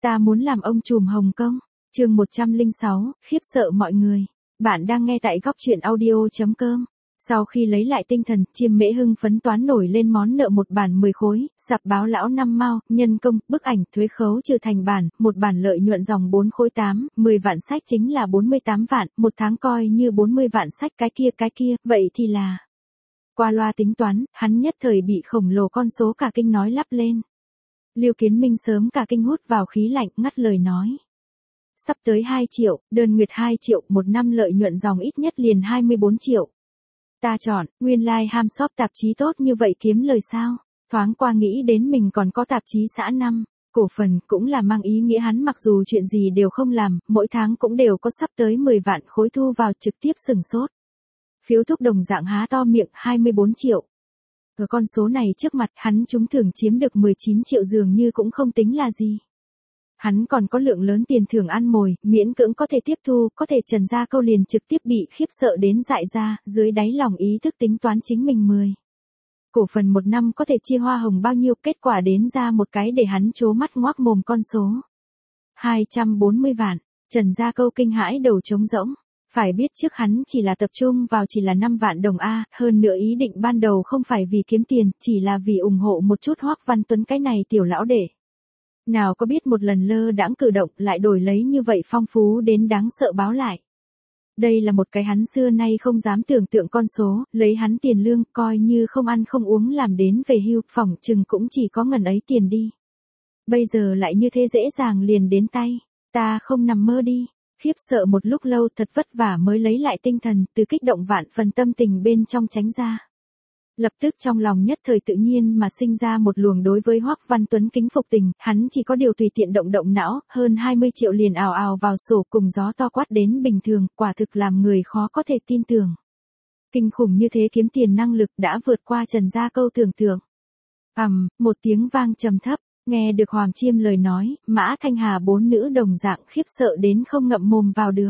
Ta muốn làm ông trùm Hồng Kông. Chương 106, khiếp sợ mọi người. Bạn đang nghe tại góc truyện audio.com. Sau khi lấy lại tinh thần, Chiêm Mễ hưng phấn toán nổi lên món nợ một bản 10 khối, sạp báo lão 5 mao, nhân công, bức ảnh, thuế khấu trừ thành bản, một bản lợi nhuận dòng 4 khối 8, 10 vạn sách chính là 48 vạn, một tháng coi như 40 vạn sách cái kia, vậy thì là. Qua loa tính toán, hắn nhất thời bị khổng lồ con số cả kinh nói lắp lên. Lưu Kiến Minh sớm cả kinh hút vào khí lạnh, ngắt lời nói. Sắp tới 2 triệu, đơn nguyệt 2 triệu, một năm lợi nhuận dòng ít nhất liền 24 triệu. Ta chọn, nguyên lai ham shop tạp chí tốt như vậy kiếm lời sao? Thoáng qua nghĩ đến mình còn có tạp chí xã 5, cổ phần cũng là mang ý nghĩa hắn mặc dù chuyện gì đều không làm, mỗi tháng cũng đều có sắp tới 10 vạn khối thu vào trực tiếp sừng sốt. Phiếu thúc đồng dạng há to miệng 24 triệu. Ở con số này trước mặt hắn chúng thưởng chiếm được 19 triệu dường như cũng không tính là gì. Hắn còn có lượng lớn tiền thưởng ăn mồi, miễn cưỡng có thể tiếp thu, có thể trần ra câu liền trực tiếp bị khiếp sợ đến dại ra, dưới đáy lòng ý thức tính toán chính mình 10. Cổ phần một năm có thể chia hoa hồng bao nhiêu, kết quả đến ra một cái để hắn trố mắt ngoác mồm con số. 240 vạn, trần ra câu kinh hãi đầu trống rỗng. Phải biết trước hắn chỉ là tập trung vào chỉ là 5 vạn đồng A, hơn nữa ý định ban đầu không phải vì kiếm tiền, chỉ là vì ủng hộ một chút Hoắc Văn Tuấn cái này tiểu lão đệ. Nào có biết một lần lơ đãng cử động lại đổi lấy như vậy phong phú đến đáng sợ báo lại. Đây là một cái hắn xưa nay không dám tưởng tượng con số, lấy hắn tiền lương coi như không ăn không uống làm đến về hưu, phỏng chừng cũng chỉ có ngần ấy tiền đi. Bây giờ lại như thế dễ dàng liền đến tay, ta không nằm mơ đi. Khiếp sợ một lúc lâu thật vất vả mới lấy lại tinh thần, từ kích động vạn phần tâm tình bên trong tránh ra. Lập tức trong lòng nhất thời tự nhiên mà sinh ra một luồng đối với Hoắc Văn Tuấn kính phục tình, hắn chỉ có điều tùy tiện động não, hơn 20 triệu liền ào ào vào sổ cùng gió to quát đến bình thường, quả thực làm người khó có thể tin tưởng. Kinh khủng như thế kiếm tiền năng lực đã vượt qua trần gia câu tưởng tượng. Một tiếng vang trầm thấp. Nghe được Hoàng Chiêm lời nói, Mã Thanh Hà bốn nữ đồng dạng khiếp sợ đến không ngậm mồm vào được.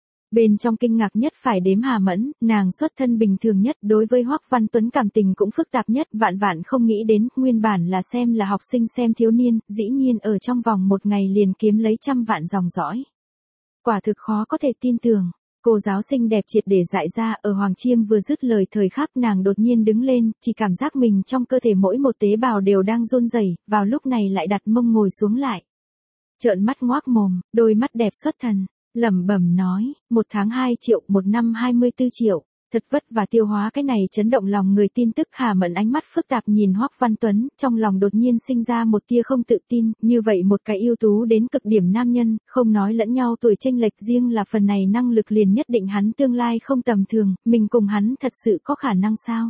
Bên trong kinh ngạc nhất phải đếm Hà Mẫn, nàng xuất thân bình thường nhất, đối với Hoắc Văn Tuấn cảm tình cũng phức tạp nhất, vạn không nghĩ đến, nguyên bản là học sinh xem thiếu niên, dĩ nhiên ở trong vòng một ngày liền kiếm lấy 100 vạn dòng dõi. Quả thực khó có thể tin tưởng. Cô giáo xinh đẹp triệt để dại ra, ở Hoàng Chiêm vừa dứt lời thời khắc nàng đột nhiên đứng lên, chỉ cảm giác mình trong cơ thể mỗi một tế bào đều đang run rẩy, vào lúc này lại đặt mông ngồi xuống lại. Trợn mắt ngoác mồm, đôi mắt đẹp xuất thần, lẩm bẩm nói, một tháng 2 triệu, một năm 24 triệu. Thật vất và tiêu hóa cái này chấn động lòng người tin tức. Hà Mẫn ánh mắt phức tạp nhìn Hoắc Văn Tuấn, trong lòng đột nhiên sinh ra một tia không tự tin, như vậy một cái ưu tú đến cực điểm nam nhân, không nói lẫn nhau tuổi chênh lệch, riêng là phần này năng lực liền nhất định hắn tương lai không tầm thường, mình cùng hắn thật sự có khả năng sao?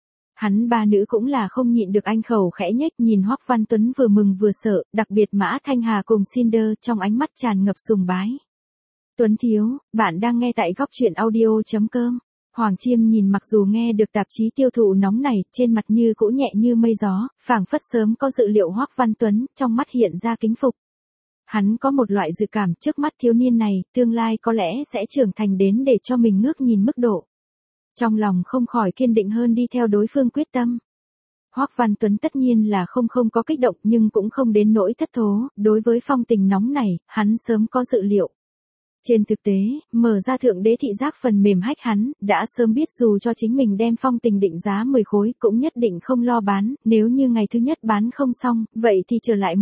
Hắn ba nữ cũng là không nhịn được anh khẩu khẽ nhếch nhìn Hoắc Văn Tuấn vừa mừng vừa sợ, đặc biệt Mã Thanh Hà cùng Cinder trong ánh mắt tràn ngập sùng bái. Tuấn thiếu, bạn đang nghe tại góc truyện audio.com. Hoàng Chiêm nhìn mặc dù nghe được tạp chí tiêu thụ nóng này, trên mặt như cũ nhẹ như mây gió, phảng phất sớm có dự liệu Hoắc Văn Tuấn, trong mắt hiện ra kính phục. Hắn có một loại dự cảm trước mắt thiếu niên này, tương lai có lẽ sẽ trưởng thành đến để cho mình ngước nhìn mức độ. Trong lòng không khỏi kiên định hơn đi theo đối phương quyết tâm. Hoắc Văn Tuấn tất nhiên là không có kích động nhưng cũng không đến nỗi thất thố, đối với phong tình nóng này, hắn sớm có dự liệu. Trên thực tế, mở ra thượng đế thị giác phần mềm hách hắn, đã sớm biết dù cho chính mình đem phong tình định giá 10 khối cũng nhất định không lo bán, nếu như ngày thứ nhất bán không xong, vậy thì trở lại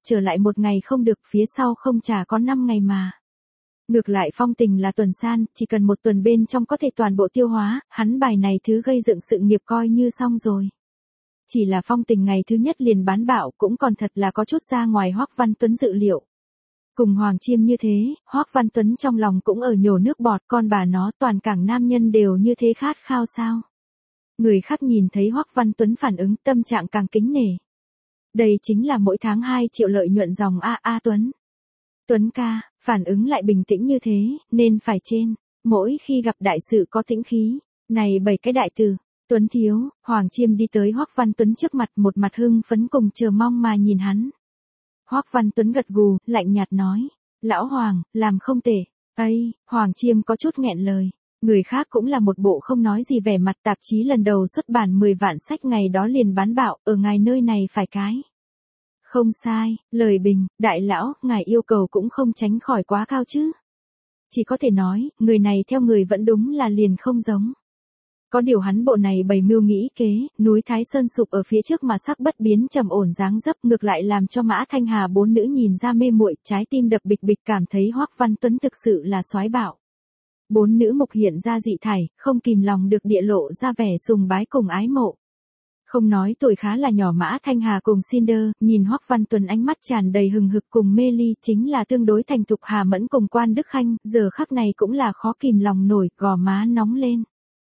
một ngày không được, phía sau không trả có 5 ngày mà. Ngược lại phong tình là tuần san, chỉ cần một tuần bên trong có thể toàn bộ tiêu hóa, hắn bài này thứ gây dựng sự nghiệp coi như xong rồi. Chỉ là phong tình ngày thứ nhất liền bán bạo cũng còn thật là có chút ra ngoài Hoắc Văn Tuấn dự liệu. Cùng Hoàng Chiêm như thế, Hoắc Văn Tuấn trong lòng cũng ở nhổ nước bọt, con bà nó toàn cảng nam nhân đều như thế khát khao sao. Người khác nhìn thấy Hoắc Văn Tuấn phản ứng tâm trạng càng kính nể. Đây chính là mỗi tháng 2 triệu lợi nhuận dòng A Tuấn. Tuấn ca, phản ứng lại bình tĩnh như thế, nên phải trên, mỗi khi gặp đại sự có tĩnh khí, này 7 cái đại từ, Tuấn thiếu, Hoàng Chiêm đi tới Hoắc Văn Tuấn trước mặt một mặt hưng phấn cùng chờ mong mà nhìn hắn. Hoắc Văn Tuấn gật gù, lạnh nhạt nói, lão Hoàng, làm không tệ. Hoàng Chiêm có chút nghẹn lời, người khác cũng là một bộ không nói gì vẻ mặt, tạp chí lần đầu xuất bản 10 vạn sách ngày đó liền bán bạo, ở ngài nơi này phải cái. Không sai, lời bình, đại lão, ngài yêu cầu cũng không tránh khỏi quá cao chứ. Chỉ có thể nói, người này theo người vẫn đúng là liền không giống. Có điều hắn bộ này bày mưu nghĩ kế, núi Thái Sơn sụp ở phía trước mà sắc bất biến trầm ổn dáng dấp ngược lại làm cho Mã Thanh Hà bốn nữ nhìn ra mê muội, trái tim đập bịch bịch cảm thấy Hoắc Văn Tuấn thực sự là soái bạo. Bốn nữ mục hiện ra dị thải, không kìm lòng được địa lộ ra vẻ sùng bái cùng ái mộ. Không nói tuổi khá là nhỏ Mã Thanh Hà cùng Cinder, nhìn Hoắc Văn Tuấn ánh mắt tràn đầy hừng hực cùng mê ly chính là tương đối thành thục Hà Mẫn cùng Quan Đức Khanh, giờ khắc này cũng là khó kìm lòng nổi, gò má nóng lên.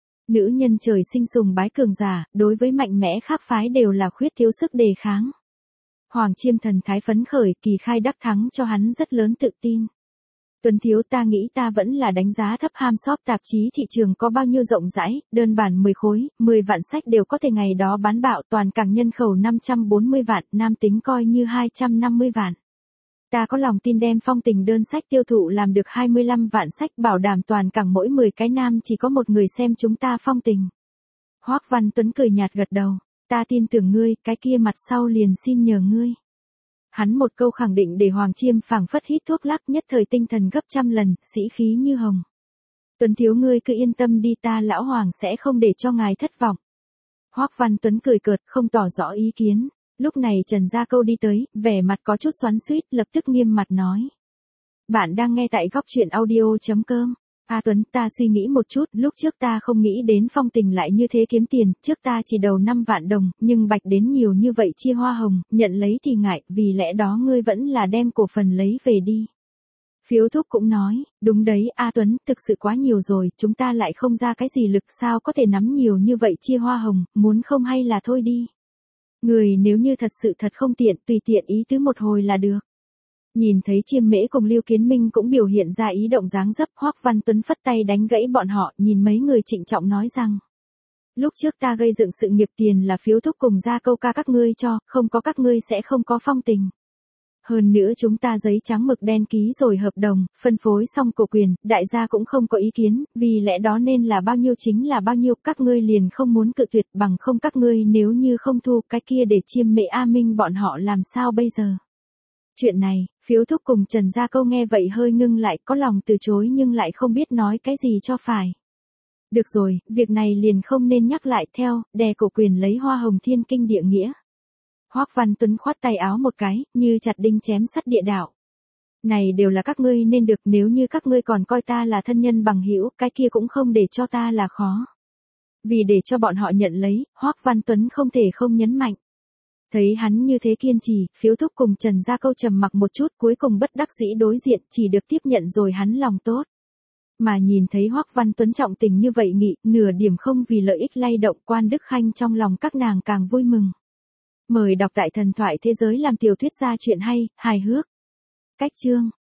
Nữ nhân trời sinh sùng bái cường giả, đối với mạnh mẽ khác phái đều là khuyết thiếu sức đề kháng. Hoàng Chiêm thần thái phấn khởi, kỳ khai đắc thắng cho hắn rất lớn tự tin. Tuấn thiếu, ta nghĩ ta vẫn là đánh giá thấp ham shop tạp chí thị trường có bao nhiêu rộng rãi, đơn bản 10 khối, 10 vạn sách đều có thể ngày đó bán bạo, toàn cảng nhân khẩu 540 vạn, nam tính coi như 250 vạn. Ta có lòng tin đem Phong Tình đơn sách tiêu thụ làm được 25 vạn sách, bảo đảm toàn cảng mỗi 10 cái nam chỉ có một người xem chúng ta Phong Tình. Hoắc Văn Tuấn cười nhạt gật đầu, ta tin tưởng ngươi, cái kia mặt sau liền xin nhờ ngươi. Hắn một câu khẳng định để Hoàng Chiêm phảng phất hít thuốc lắc, nhất thời tinh thần gấp trăm lần, sĩ khí như hồng. Tuấn thiếu, ngươi cứ yên tâm đi, ta lão Hoàng sẽ không để cho ngài thất vọng. Hoắc Văn Tuấn cười cợt, không tỏ rõ ý kiến. Lúc này Trần Gia Câu đi tới, vẻ mặt có chút xoắn xuýt, lập tức nghiêm mặt nói. Bạn đang nghe tại góc truyện audio.com. Tuấn, ta suy nghĩ một chút, lúc trước ta không nghĩ đến Phong Tình lại như thế kiếm tiền, trước ta chỉ đầu 5 vạn đồng, nhưng bạch đến nhiều như vậy chia hoa hồng, nhận lấy thì ngại, vì lẽ đó ngươi vẫn là đem cổ phần lấy về đi. Phiếu thúc cũng nói, đúng đấy, Tuấn, thực sự quá nhiều rồi, chúng ta lại không ra cái gì lực, sao có thể nắm nhiều như vậy chia hoa hồng, muốn không hay là thôi đi. Người nếu như thật sự thật không tiện, tùy tiện ý tứ một hồi là được. Nhìn thấy Chiêm Mễ cùng Lưu Kiến Minh cũng biểu hiện ra ý động dáng dấp, Hoắc Văn Tuấn phất tay đánh gãy bọn họ, nhìn mấy người trịnh trọng nói rằng. Lúc trước ta gây dựng sự nghiệp tiền là Phiếu thúc cùng Gia Câu ca các ngươi cho, không có các ngươi sẽ không có Phong Tình. Hơn nữa chúng ta giấy trắng mực đen ký rồi hợp đồng, phân phối xong cổ quyền, đại gia cũng không có ý kiến, vì lẽ đó nên là bao nhiêu chính là bao nhiêu, các ngươi liền không muốn cự tuyệt, bằng không các ngươi nếu như không thu cái kia để Chiêm Mễ A Minh bọn họ làm sao bây giờ. Chuyện này, Phiếu thúc cùng Trần Gia Câu nghe vậy hơi ngưng lại, có lòng từ chối nhưng lại không biết nói cái gì cho phải. Được rồi, việc này liền không nên nhắc lại, theo, đè cổ quyền lấy hoa hồng thiên kinh địa nghĩa. Hoắc Văn Tuấn khoát tay áo một cái, như chặt đinh chém sắt địa đạo. Này đều là các ngươi nên được, nếu như các ngươi còn coi ta là thân nhân bằng hữu, cái kia cũng không để cho ta là khó. Vì để cho bọn họ nhận lấy, Hoắc Văn Tuấn không thể không nhấn mạnh. Thấy hắn như thế kiên trì, Phiếu thúc cùng Trần Gia Câu trầm mặc một chút, cuối cùng bất đắc dĩ đối diện, chỉ được tiếp nhận rồi hắn lòng tốt. Mà nhìn thấy Hoắc Văn Tuấn trọng tình như vậy nghị, nửa điểm không vì lợi ích lay động, Quan Đức Khanh trong lòng các nàng càng vui mừng. Mời đọc tại Thần Thoại Thế Giới làm tiểu thuyết gia truyện hay, hài hước. Cách chương